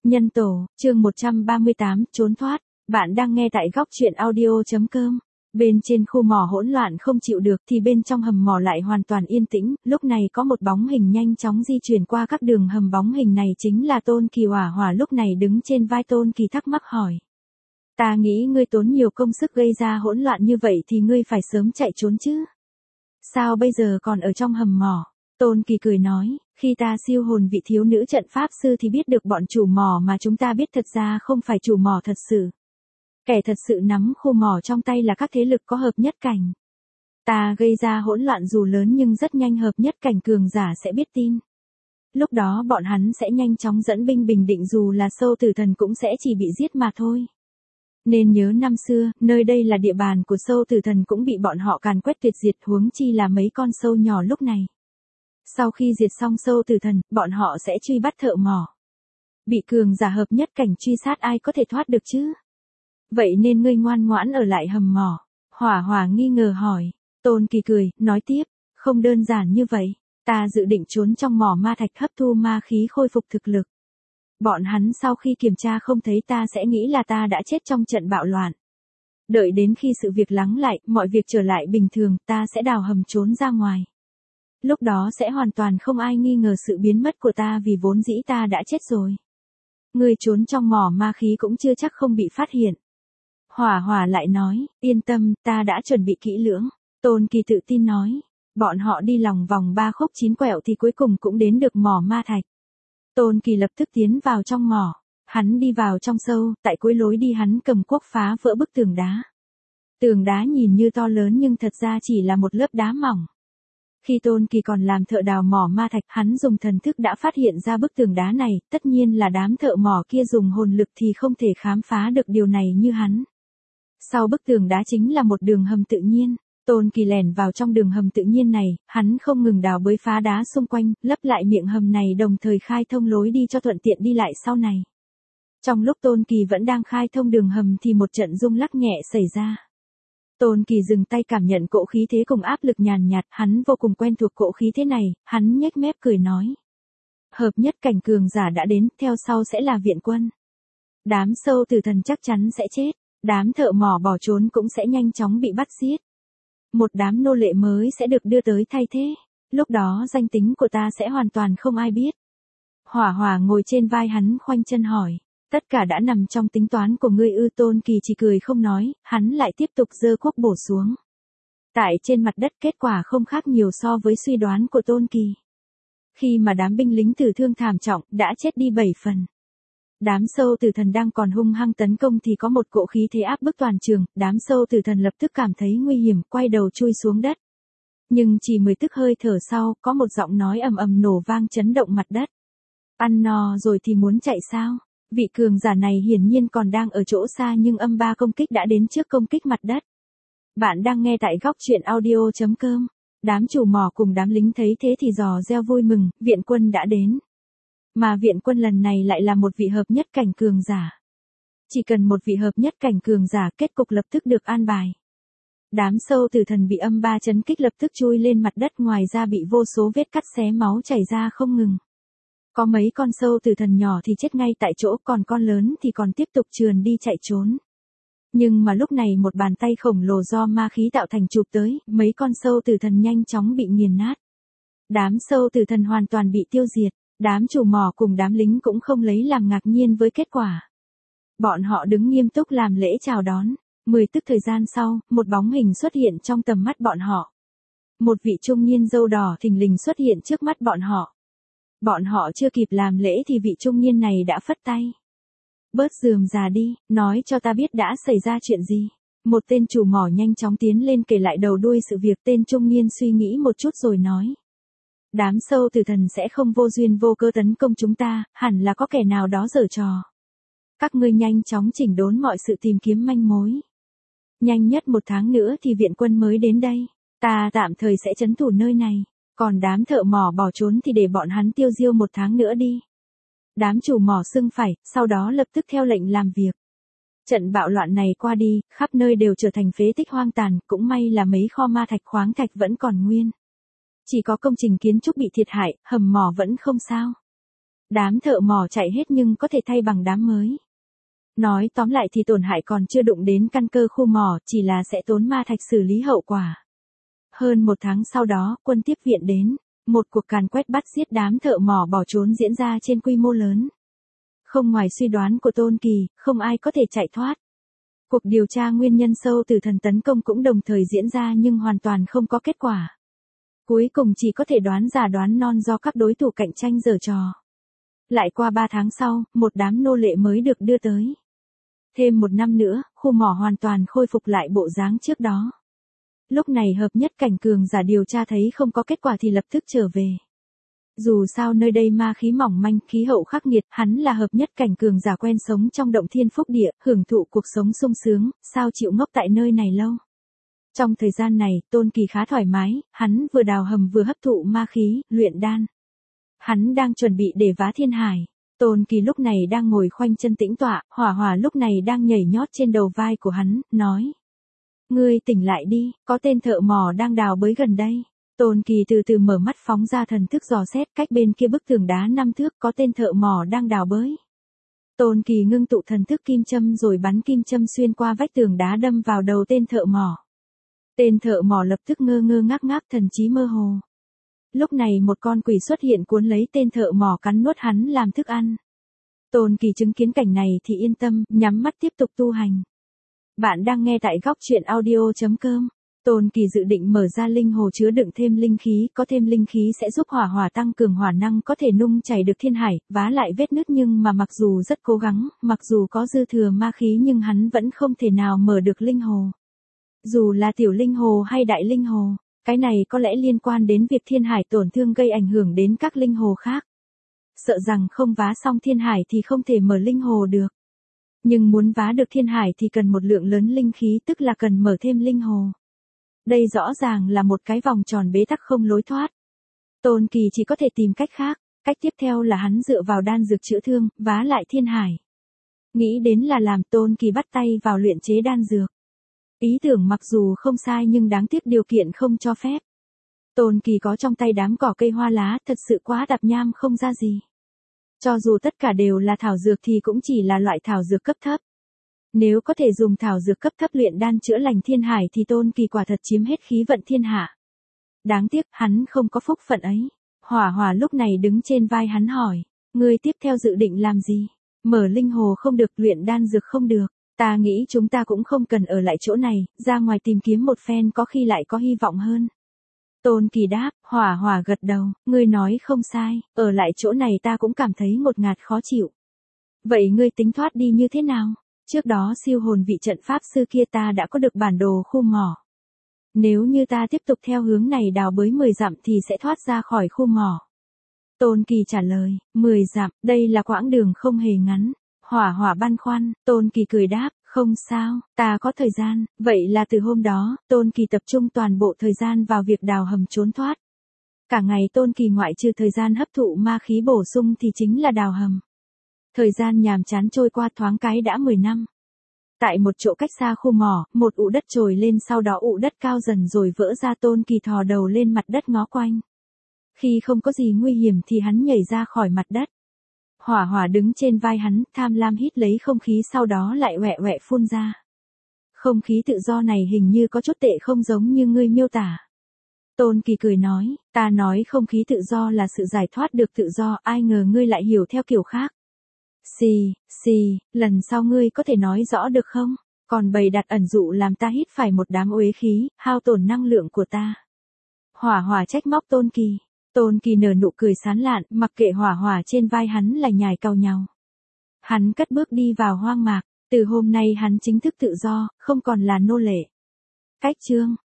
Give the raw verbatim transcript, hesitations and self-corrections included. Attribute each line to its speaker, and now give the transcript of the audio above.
Speaker 1: Nhân tổ, chương một trăm ba mươi tám, trốn thoát. Bạn đang nghe tại góc truyện audio chấm com. Bên trên khu mỏ hỗn loạn không chịu được thì bên trong hầm mỏ lại hoàn toàn yên tĩnh, lúc này có một bóng hình nhanh chóng di chuyển qua các đường hầm, bóng hình này chính là Tôn Kỳ. Hỏa Hỏa lúc này đứng trên vai Tôn Kỳ thắc mắc hỏi. Ta nghĩ ngươi tốn nhiều công sức gây ra hỗn loạn như vậy thì ngươi phải sớm chạy trốn chứ. Sao bây giờ còn ở trong hầm mỏ? Tôn Kỳ cười nói, khi ta siêu hồn vị thiếu nữ trận pháp sư thì biết được bọn chủ mỏ mà chúng ta biết thật ra không phải chủ mỏ thật sự. Kẻ thật sự nắm khu mỏ trong tay là các thế lực có hợp nhất cảnh. Ta gây ra hỗn loạn dù lớn nhưng rất nhanh hợp nhất cảnh cường giả sẽ biết tin. Lúc đó bọn hắn sẽ nhanh chóng dẫn binh bình định, dù là sâu tử thần cũng sẽ chỉ bị giết mà thôi. Nên nhớ năm xưa, nơi đây là địa bàn của sâu tử thần cũng bị bọn họ càn quét tuyệt diệt, huống chi là mấy con sâu nhỏ lúc này. Sau khi diệt xong sâu tử thần, bọn họ sẽ truy bắt thợ mỏ. Bị cường giả hợp nhất cảnh truy sát ai có thể thoát được chứ? Vậy nên ngươi ngoan ngoãn ở lại hầm mỏ. Hỏa Hỏa nghi ngờ hỏi. Tôn Kỳ cười, nói tiếp, không đơn giản như vậy. Ta dự định trốn trong mỏ ma thạch hấp thu ma khí khôi phục thực lực. Bọn hắn sau khi kiểm tra không thấy ta sẽ nghĩ là ta đã chết trong trận bạo loạn. Đợi đến khi sự việc lắng lại, mọi việc trở lại bình thường, ta sẽ đào hầm trốn ra ngoài. Lúc đó sẽ hoàn toàn không ai nghi ngờ sự biến mất của ta, vì vốn dĩ ta đã chết rồi. Ngươi trốn trong mỏ ma khí cũng chưa chắc không bị phát hiện. Hỏa Hỏa lại nói, yên tâm, ta đã chuẩn bị kỹ lưỡng. Tôn Kỳ tự tin nói, bọn họ đi lòng vòng ba khúc chín quẹo thì cuối cùng cũng đến được mỏ ma thạch. Tôn Kỳ lập tức tiến vào trong mỏ. Hắn đi vào trong sâu, tại cuối lối đi hắn cầm cuốc phá vỡ bức tường đá. Tường đá nhìn như to lớn nhưng thật ra chỉ là một lớp đá mỏng. Khi Tôn Kỳ còn làm thợ đào mỏ ma thạch, hắn dùng thần thức đã phát hiện ra bức tường đá này, tất nhiên là đám thợ mỏ kia dùng hồn lực thì không thể khám phá được điều này như hắn. Sau bức tường đá chính là một đường hầm tự nhiên. Tôn Kỳ lẻn vào trong đường hầm tự nhiên này, hắn không ngừng đào bới phá đá xung quanh, lấp lại miệng hầm này, đồng thời khai thông lối đi cho thuận tiện đi lại sau này. Trong lúc Tôn Kỳ vẫn đang khai thông đường hầm thì một trận rung lắc nhẹ xảy ra. Tôn Kỳ dừng tay cảm nhận cỗ khí thế cùng áp lực nhàn nhạt, hắn vô cùng quen thuộc cỗ khí thế này, hắn nhếch mép cười nói. Hợp nhất cảnh cường giả đã đến, theo sau sẽ là viện quân. Đám sâu tử thần chắc chắn sẽ chết, đám thợ mỏ bỏ trốn cũng sẽ nhanh chóng bị bắt giết. Một đám nô lệ mới sẽ được đưa tới thay thế, lúc đó danh tính của ta sẽ hoàn toàn không ai biết. Hỏa Hỏa ngồi trên vai hắn khoanh chân hỏi. Tất cả đã nằm trong tính toán của ngươi ư? Tôn Kỳ chỉ cười không nói, hắn lại tiếp tục giơ cuốc bổ xuống. Tại trên mặt đất kết quả không khác nhiều so với suy đoán của Tôn Kỳ. Khi mà đám binh lính tử thương thảm trọng, đã chết đi bảy phần. Đám sâu tử thần đang còn hung hăng tấn công thì có một cỗ khí thế áp bức toàn trường, đám sâu tử thần lập tức cảm thấy nguy hiểm, quay đầu chui xuống đất. Nhưng chỉ mười tức hơi thở sau, có một giọng nói ầm ầm nổ vang chấn động mặt đất. Ăn no rồi thì muốn chạy sao? Vị cường giả này hiển nhiên còn đang ở chỗ xa nhưng âm ba công kích đã đến trước công kích mặt đất. Bạn đang nghe tại góc truyện audio chấm com. Đám chủ mỏ cùng đám lính thấy thế thì rò reo vui mừng, viện quân đã đến. Mà viện quân lần này lại là một vị hợp nhất cảnh cường giả. Chỉ cần một vị hợp nhất cảnh cường giả, kết cục lập tức được an bài. Đám sâu tử thần bị âm ba chấn kích lập tức chui lên mặt đất, ngoài ra bị vô số vết cắt xé máu chảy ra không ngừng. Có mấy con sâu tử thần nhỏ thì chết ngay tại chỗ, còn con lớn thì còn tiếp tục trườn đi chạy trốn. Nhưng mà lúc này một bàn tay khổng lồ do ma khí tạo thành chụp tới, mấy con sâu tử thần nhanh chóng bị nghiền nát. Đám sâu tử thần hoàn toàn bị tiêu diệt, đám chủ mỏ cùng đám lính cũng không lấy làm ngạc nhiên với kết quả. Bọn họ đứng nghiêm túc làm lễ chào đón. Mười tức thời gian sau, một bóng hình xuất hiện trong tầm mắt bọn họ. Một vị trung niên râu đỏ thình lình xuất hiện trước mắt bọn họ. Bọn họ chưa kịp làm lễ thì vị trung niên này đã phất tay. Bớt rườm rà đi, nói cho ta biết đã xảy ra chuyện gì. Một tên chủ mỏ nhanh chóng tiến lên kể lại đầu đuôi sự việc. Tên trung niên suy nghĩ một chút rồi nói. Đám sâu tử thần sẽ không vô duyên vô cớ tấn công chúng ta, hẳn là có kẻ nào đó giở trò. Các ngươi nhanh chóng chỉnh đốn mọi sự tìm kiếm manh mối. Nhanh nhất một tháng nữa thì viện quân mới đến đây. Ta tạm thời sẽ trấn thủ nơi này. Còn đám thợ mỏ bỏ trốn thì để bọn hắn tiêu diêu một tháng nữa đi. Đám chủ mỏ xưng phải, sau đó lập tức theo lệnh làm việc. Trận bạo loạn này qua đi, khắp nơi đều trở thành phế tích hoang tàn, cũng may là mấy kho ma thạch khoáng thạch vẫn còn nguyên. Chỉ có công trình kiến trúc bị thiệt hại, hầm mỏ vẫn không sao. Đám thợ mỏ chạy hết nhưng có thể thay bằng đám mới. Nói tóm lại thì tổn hại còn chưa đụng đến căn cơ khu mỏ, chỉ là sẽ tốn ma thạch xử lý hậu quả. Hơn một tháng sau đó, quân tiếp viện đến. Một cuộc càn quét bắt giết đám thợ mỏ bỏ trốn diễn ra trên quy mô lớn. Không ngoài suy đoán của Tôn Kỳ, không ai có thể chạy thoát. Cuộc điều tra nguyên nhân sâu tử thần tấn công cũng đồng thời diễn ra nhưng hoàn toàn không có kết quả. Cuối cùng chỉ có thể đoán giả đoán non do các đối thủ cạnh tranh giở trò. Lại qua ba tháng sau, một đám nô lệ mới được đưa tới. Thêm một năm nữa, khu mỏ hoàn toàn khôi phục lại bộ dáng trước đó. Lúc này hợp nhất cảnh cường giả điều tra thấy không có kết quả thì lập tức trở về. Dù sao nơi đây ma khí mỏng manh, khí hậu khắc nghiệt, hắn là hợp nhất cảnh cường giả quen sống trong động thiên phúc địa, hưởng thụ cuộc sống sung sướng, sao chịu ngốc tại nơi này lâu. Trong thời gian này, Tôn Kỳ khá thoải mái, hắn vừa đào hầm vừa hấp thụ ma khí, luyện đan. Hắn đang chuẩn bị để vá thiên hải. Tôn Kỳ lúc này đang ngồi khoanh chân tĩnh tọa, Hỏa Hỏa lúc này đang nhảy nhót trên đầu vai của hắn, nói. Ngươi tỉnh lại đi, có tên thợ mỏ đang đào bới gần đây. Tôn Kỳ từ từ mở mắt phóng ra thần thức dò xét cách bên kia bức tường đá năm thước có tên thợ mỏ đang đào bới. Tôn Kỳ ngưng tụ thần thức kim châm rồi bắn kim châm xuyên qua vách tường đá đâm vào đầu tên thợ mỏ. Tên thợ mỏ lập tức ngơ ngơ ngác ngác thần trí mơ hồ. Lúc này một con quỷ xuất hiện cuốn lấy tên thợ mỏ cắn nuốt hắn làm thức ăn. Tôn Kỳ chứng kiến cảnh này thì yên tâm, nhắm mắt tiếp tục tu hành. Bạn đang nghe tại góc truyện audio chấm com. Tôn Kỳ dự định mở ra linh hồ chứa đựng thêm linh khí, có thêm linh khí sẽ giúp Hỏa Hỏa tăng cường hỏa năng có thể nung chảy được thiên hải, vá lại vết nứt nhưng mà mặc dù rất cố gắng, mặc dù có dư thừa ma khí nhưng hắn vẫn không thể nào mở được linh hồ. Dù là tiểu linh hồ hay đại linh hồ, cái này có lẽ liên quan đến việc thiên hải tổn thương gây ảnh hưởng đến các linh hồ khác. Sợ rằng không vá xong thiên hải thì không thể mở linh hồ được. Nhưng muốn vá được thiên hải thì cần một lượng lớn linh khí tức là cần mở thêm linh hồ. Đây rõ ràng là một cái vòng tròn bế tắc không lối thoát. Tôn Kỳ chỉ có thể tìm cách khác, cách tiếp theo là hắn dựa vào đan dược chữa thương, vá lại thiên hải. Nghĩ đến là làm Tôn Kỳ bắt tay vào luyện chế đan dược. Ý tưởng mặc dù không sai nhưng đáng tiếc điều kiện không cho phép. Tôn Kỳ có trong tay đám cỏ cây hoa lá thật sự quá đạp nham không ra gì. Cho dù tất cả đều là thảo dược thì cũng chỉ là loại thảo dược cấp thấp. Nếu có thể dùng thảo dược cấp thấp luyện đan chữa lành thiên hải thì Tôn Kỳ quả thật chiếm hết khí vận thiên hạ. Đáng tiếc hắn không có phúc phận ấy. Hỏa Hỏa lúc này đứng trên vai hắn hỏi, ngươi tiếp theo dự định làm gì? Mở linh hồ không được, luyện đan dược không được. Ta nghĩ chúng ta cũng không cần ở lại chỗ này, ra ngoài tìm kiếm một phen có khi lại có hy vọng hơn. Tôn Kỳ đáp, Hỏa Hỏa gật đầu, ngươi nói không sai, ở lại chỗ này ta cũng cảm thấy ngột ngạt khó chịu. Vậy ngươi tính thoát đi như thế nào? Trước đó siêu hồn vị trận pháp sư kia ta đã có được bản đồ khu mỏ. Nếu như ta tiếp tục theo hướng này đào bới mười dặm thì sẽ thoát ra khỏi khu mỏ. Tôn Kỳ trả lời, mười dặm, đây là quãng đường không hề ngắn. Hỏa Hỏa băn khoăn, Tôn Kỳ cười đáp, không sao, ta có thời gian. Vậy là từ hôm đó, Tôn Kỳ tập trung toàn bộ thời gian vào việc đào hầm trốn thoát. Cả ngày Tôn Kỳ ngoại trừ thời gian hấp thụ ma khí bổ sung thì chính là đào hầm. Thời gian nhàm chán trôi qua thoáng cái đã mười năm. Tại một chỗ cách xa khu mỏ, một ụ đất trồi lên sau đó ụ đất cao dần rồi vỡ ra. Tôn Kỳ thò đầu lên mặt đất ngó quanh. Khi không có gì nguy hiểm thì hắn nhảy ra khỏi mặt đất. Hỏa Hỏa đứng trên vai hắn, tham lam hít lấy không khí sau đó lại oẹ oẹ phun ra. Không khí tự do này hình như có chút tệ không giống như ngươi miêu tả. Tôn Kỳ cười nói, ta nói không khí tự do là sự giải thoát được tự do, ai ngờ ngươi lại hiểu theo kiểu khác. Xì, xì, lần sau ngươi có thể nói rõ được không? Còn bày đặt ẩn dụ làm ta hít phải một đám uế khí, hao tổn năng lượng của ta. Hỏa Hỏa trách móc Tôn Kỳ. Tôn Kỳ nở nụ cười sán lạn, mặc kệ Hỏa Hỏa trên vai hắn là nhài cau nhau. Hắn cất bước đi vào hoang mạc, từ hôm nay hắn chính thức tự do, không còn là nô lệ. Cách chương